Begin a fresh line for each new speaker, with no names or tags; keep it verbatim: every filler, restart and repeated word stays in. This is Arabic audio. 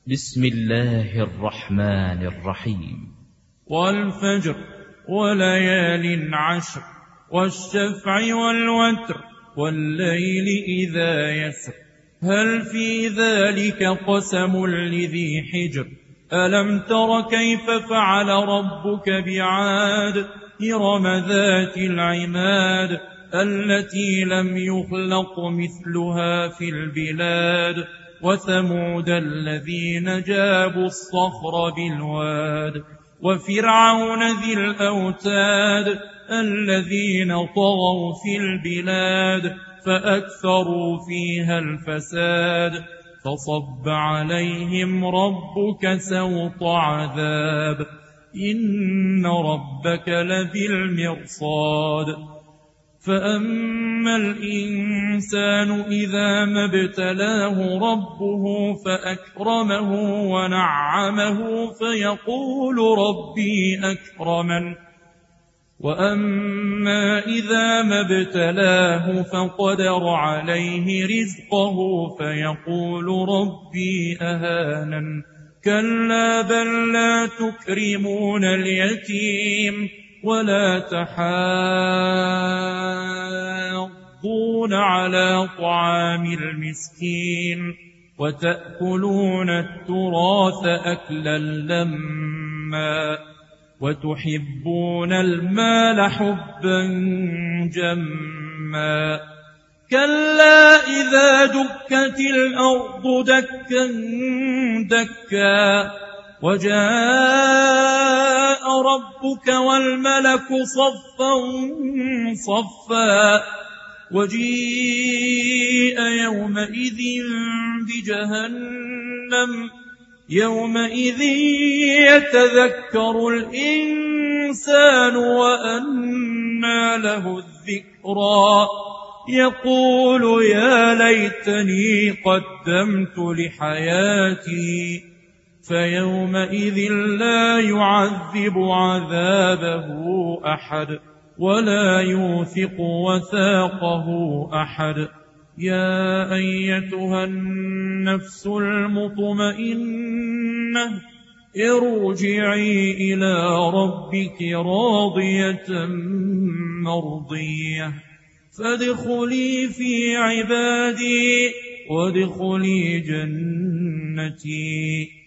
بسم الله الرحمن الرحيم.
والفجر وليال عشر والشفع والوتر والليل إذا يسر هل في ذلك قسم لذي حجر ألم تر كيف فعل ربك بعاد إرم ذات العماد التي لم يخلق مثلها في البلاد وثمود الذين جابوا الصخر بالواد وفرعون ذي الأوتاد الذين طغوا في البلاد فأكثروا فيها الفساد فصب عليهم ربك سوط عذاب إن ربك لبالمرصاد فأما الإنسان إذا ما ابتلاه ربه فأكرمه ونعمه فيقول ربي أكرمن وأما إذا ما ابتلاه فقدر عليه رزقه فيقول ربي أهانن كلا بل لا تكرمون اليتيم ولا تحاضون على طعام المسكين وتأكلون التراث أكلا لما وتحبون المال حبا جما كلا إذا دكت الأرض دكا دكا وجاء ربك والملك صفا صفا وجيء يومئذ بجهنم يومئذ يتذكر الإنسان وأنى له الذكرى يقول يا ليتني قدمت لحياتي فيومئذ لا يعذب عذابه أحد ولا يوثق وثاقه أحد يا أيتها النفس المطمئنة ارجعي إلى ربك راضية مرضية فادخلي في عبادي وادخلي جنتي.